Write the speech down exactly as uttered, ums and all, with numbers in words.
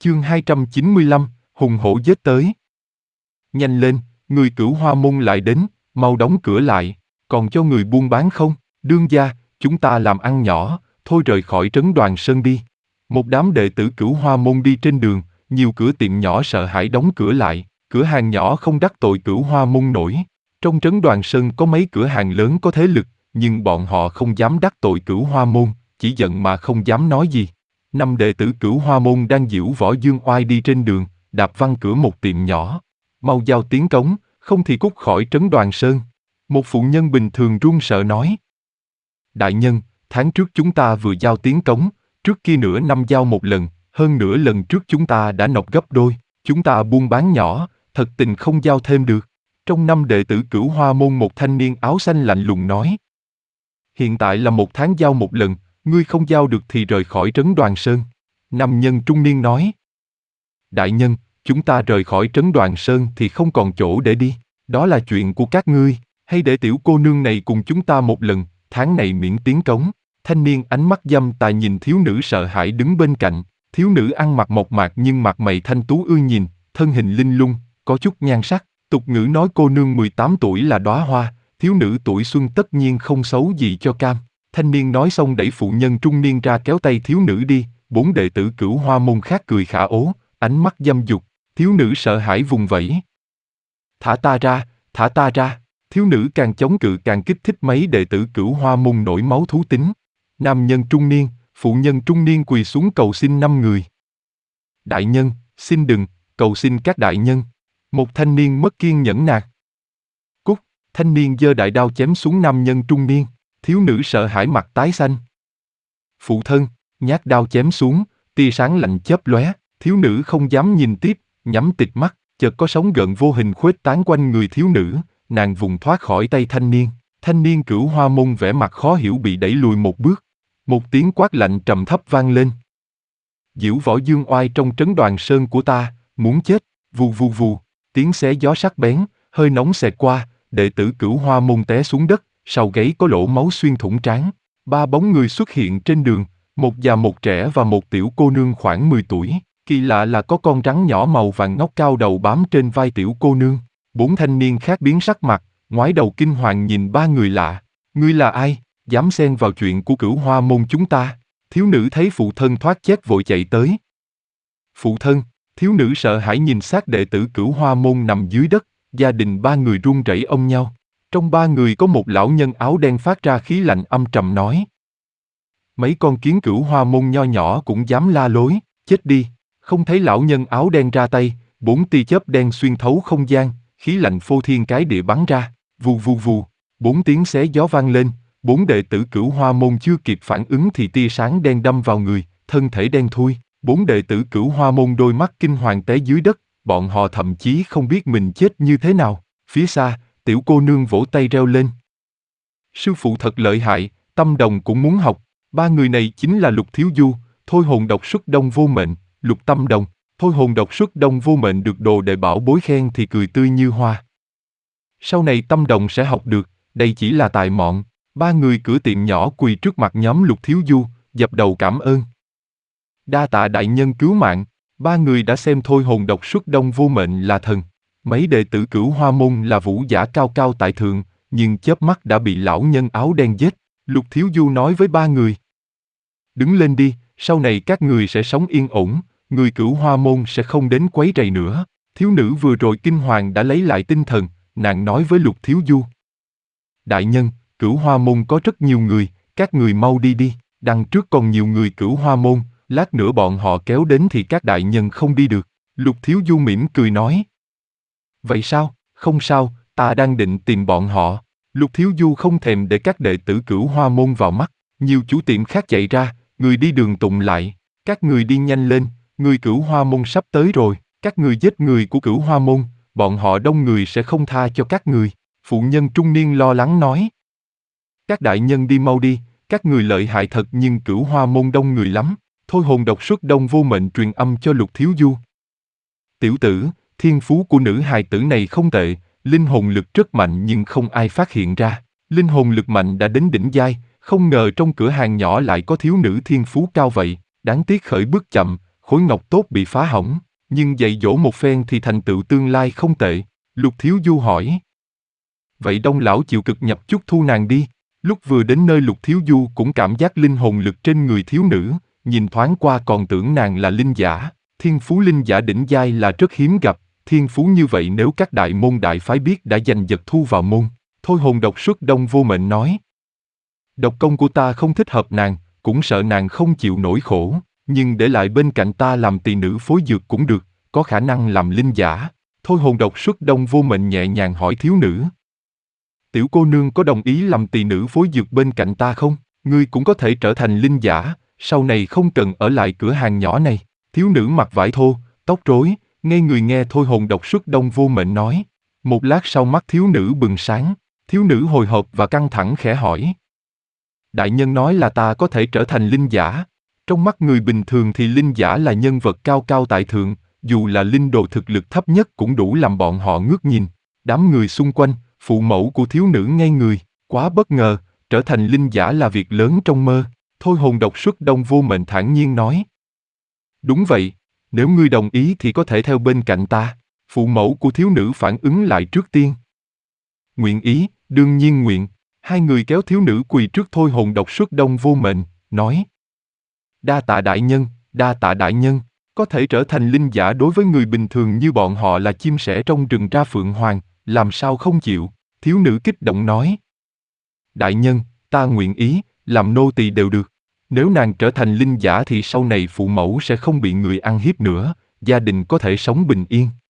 Chương hai trăm chín mươi lăm, hùng hổ giết tới. Nhanh lên, người Cửu Hoa Môn lại đến, mau đóng cửa lại, còn cho người buôn bán không? Đương gia, chúng ta làm ăn nhỏ, thôi rời khỏi trấn Đoàn Sơn đi. Một đám đệ tử Cửu Hoa Môn đi trên đường, nhiều cửa tiệm nhỏ sợ hãi đóng cửa lại, cửa hàng nhỏ không đắc tội Cửu Hoa Môn nổi. Trong trấn Đoàn Sơn có mấy cửa hàng lớn có thế lực, nhưng bọn họ không dám đắc tội Cửu Hoa Môn, chỉ giận mà không dám nói gì. Năm đệ tử Cửu Hoa Môn đang diễu võ dương oai đi trên đường, đạp văng cửa một tiệm nhỏ. Mau giao tiếng cống, không thì cút khỏi trấn Đoàn Sơn. Một phụ nhân bình thường run sợ nói. Đại nhân, tháng trước chúng ta vừa giao tiếng cống, trước kia nửa năm giao một lần, hơn nửa lần trước chúng ta đã nộp gấp đôi. Chúng ta buôn bán nhỏ, thật tình không giao thêm được. Trong năm đệ tử Cửu Hoa Môn một thanh niên áo xanh lạnh lùng nói. Hiện tại là một tháng giao một lần, ngươi không giao được thì rời khỏi trấn Đoàn Sơn. Nam nhân trung niên nói. Đại nhân, chúng ta rời khỏi trấn Đoàn Sơn thì không còn chỗ để đi. Đó là chuyện của các ngươi, hay để tiểu cô nương này cùng chúng ta một lần, tháng này miễn tiếng cống. Thanh niên ánh mắt dâm tà nhìn thiếu nữ sợ hãi đứng bên cạnh. Thiếu nữ ăn mặc mộc mạc nhưng mặt mày thanh tú ưa nhìn, thân hình linh lung, có chút nhan sắc. Tục ngữ nói cô nương mười tám tuổi là đóa hoa, thiếu nữ tuổi xuân tất nhiên không xấu gì cho cam. Thanh niên nói xong đẩy phụ nhân trung niên ra kéo tay thiếu nữ đi, bốn đệ tử Cửu Hoa Môn khác cười khả ố, ánh mắt dâm dục, thiếu nữ sợ hãi vùng vẫy. Thả ta ra, thả ta ra, thiếu nữ càng chống cự càng kích thích mấy đệ tử Cửu Hoa Môn nổi máu thú tính. Nam nhân trung niên, phụ nhân trung niên quỳ xuống cầu xin năm người. Đại nhân, xin đừng, cầu xin các đại nhân. Một thanh niên mất kiên nhẫn nạt. Cút, thanh niên giơ đại đao chém xuống nam nhân trung niên, thiếu nữ sợ hãi mặt tái xanh. Phụ thân, nhát đao chém xuống, tia sáng lạnh chớp lóe, thiếu nữ không dám nhìn tiếp, nhắm tịt mắt, chợt có sóng gợn vô hình khuếch tán quanh người thiếu nữ, nàng vùng thoát khỏi tay thanh niên. Thanh niên Cửu Hoa Môn vẻ mặt khó hiểu bị đẩy lùi một bước. Một tiếng quát lạnh trầm thấp vang lên. Diễu võ dương oai trong trấn Đoàn Sơn của ta, muốn chết, vù vù vù, tiếng xé gió sắc bén, hơi nóng xẹt qua, đệ tử Cửu Hoa Môn té xuống đất, sau gáy có lỗ máu xuyên thủng trán. Ba bóng người xuất hiện trên đường, một già một trẻ và một tiểu cô nương khoảng mười tuổi. Kỳ lạ là có con rắn nhỏ màu vàng ngóc cao đầu bám trên vai tiểu cô nương. Bốn thanh niên khác biến sắc mặt, ngoái đầu kinh hoàng nhìn ba người lạ. Ngươi là ai, dám xen vào chuyện của Cửu Hoa Môn chúng ta? Thiếu nữ thấy phụ thân thoát chết vội chạy tới. Phụ thân, thiếu nữ sợ hãi nhìn xác đệ tử Cửu Hoa Môn nằm dưới đất, gia đình ba người run rẩy ôm nhau. Trong ba người có một lão nhân áo đen phát ra khí lạnh âm trầm nói. Mấy con kiến Cửu Hoa Môn nho nhỏ cũng dám la lối, chết đi. Không thấy lão nhân áo đen ra tay, bốn tia chớp đen xuyên thấu không gian, khí lạnh phô thiên cái địa bắn ra, vù vù vù, bốn tiếng xé gió vang lên, bốn đệ tử Cửu Hoa Môn chưa kịp phản ứng thì tia sáng đen đâm vào người, thân thể đen thui, bốn đệ tử Cửu Hoa Môn đôi mắt kinh hoàng té dưới đất, bọn họ thậm chí không biết mình chết như thế nào. Phía xa, tiểu cô nương vỗ tay reo lên. Sư phụ thật lợi hại, Tâm Đồng cũng muốn học. Ba người này chính là Lục Thiếu Du, Thôi Hồn Độc Xuất Đông Vô Mệnh, Lục Tâm Đồng. Thôi Hồn Độc Xuất Đông Vô Mệnh được đồ đệ bảo bối khen thì cười tươi như hoa. Sau này Tâm Đồng sẽ học được, đây chỉ là tài mọn. Ba người cửa tiệm nhỏ quỳ trước mặt nhóm Lục Thiếu Du, dập đầu cảm ơn. Đa tạ đại nhân cứu mạng. Ba người đã xem Thôi Hồn Độc Xuất Đông Vô Mệnh là thần. Mấy đệ tử Cửu Hoa Môn là vũ giả cao cao tại thượng, nhưng chớp mắt đã bị lão nhân áo đen giết. Lục Thiếu Du nói với ba người. Đứng lên đi, sau này các người sẽ sống yên ổn, người Cửu Hoa Môn sẽ không đến quấy rầy nữa. Thiếu nữ vừa rồi kinh hoàng đã lấy lại tinh thần, nàng nói với Lục Thiếu Du. Đại nhân, Cửu Hoa Môn có rất nhiều người, các người mau đi đi, đằng trước còn nhiều người Cửu Hoa Môn, lát nữa bọn họ kéo đến thì các đại nhân không đi được. Lục Thiếu Du mỉm cười nói. Vậy sao, không sao, ta đang định tìm bọn họ. Lục Thiếu Du không thèm để các đệ tử Cửu Hoa Môn vào mắt, nhiều chủ tiệm khác chạy ra, người đi đường tụng lại. Các người đi nhanh lên, người Cửu Hoa Môn sắp tới rồi, các người giết người của Cửu Hoa Môn, bọn họ đông người sẽ không tha cho các người. Phụ nhân trung niên lo lắng nói. Các đại nhân đi mau đi, các người lợi hại thật nhưng Cửu Hoa Môn đông người lắm. Thôi Hồn Độc Xuất Đông Vô Mệnh truyền âm cho Lục Thiếu Du. Tiểu tử, thiên phú của nữ hài tử này không tệ, linh hồn lực rất mạnh nhưng không ai phát hiện ra. Linh hồn lực mạnh đã đến đỉnh giai, không ngờ trong cửa hàng nhỏ lại có thiếu nữ thiên phú cao vậy. Đáng tiếc khởi bước chậm, khối ngọc tốt bị phá hỏng, nhưng dạy dỗ một phen thì thành tựu tương lai không tệ. Lục Thiếu Du hỏi. Vậy Đông lão chịu cực nhập chút thu nàng đi. Lúc vừa đến nơi Lục Thiếu Du cũng cảm giác linh hồn lực trên người thiếu nữ, nhìn thoáng qua còn tưởng nàng là linh giả. Thiên phú linh giả đỉnh giai là rất hiếm gặp, thiên phú như vậy nếu các đại môn đại phái biết đã giành giật thu vào môn. Thôi Hồn Độc Xuất Đông Vô Mệnh nói. Độc công của ta không thích hợp nàng, cũng sợ nàng không chịu nổi khổ, nhưng để lại bên cạnh ta làm tỳ nữ phối dược cũng được, có khả năng làm linh giả. Thôi Hồn Độc Xuất Đông Vô Mệnh nhẹ nhàng hỏi thiếu nữ. Tiểu cô nương có đồng ý làm tỳ nữ phối dược bên cạnh ta không? Ngươi cũng có thể trở thành linh giả, sau này không cần ở lại cửa hàng nhỏ này. Thiếu nữ mặc vải thô, tóc rối, ngây người nghe Thôi Hồn Độc Xuất Đông Vô Mệnh nói. Một lát sau mắt thiếu nữ bừng sáng, thiếu nữ hồi hộp và căng thẳng khẽ hỏi. Đại nhân nói là ta có thể trở thành linh giả. Trong mắt người bình thường thì linh giả là nhân vật cao cao tại thượng, dù là linh đồ thực lực thấp nhất cũng đủ làm bọn họ ngước nhìn. Đám người xung quanh, phụ mẫu của thiếu nữ ngây người, quá bất ngờ, trở thành linh giả là việc lớn trong mơ. Thôi Hồn Độc Xuất Đông Vô Mệnh thản nhiên nói. Đúng vậy, nếu ngươi đồng ý thì có thể theo bên cạnh ta. Phụ mẫu của thiếu nữ phản ứng lại trước tiên. Nguyện ý, đương nhiên nguyện. Hai người kéo thiếu nữ quỳ trước Thôi Hồn Độc Xuất Đông Vô Mệnh, nói. Đa tạ đại nhân, đa tạ đại nhân, có thể trở thành linh giả đối với người bình thường như bọn họ là chim sẻ trong rừng ra phượng hoàng, làm sao không chịu, thiếu nữ kích động nói. Đại nhân, ta nguyện ý, làm nô tỳ đều được. Nếu nàng trở thành linh giả thì sau này phụ mẫu sẽ không bị người ăn hiếp nữa, gia đình có thể sống bình yên.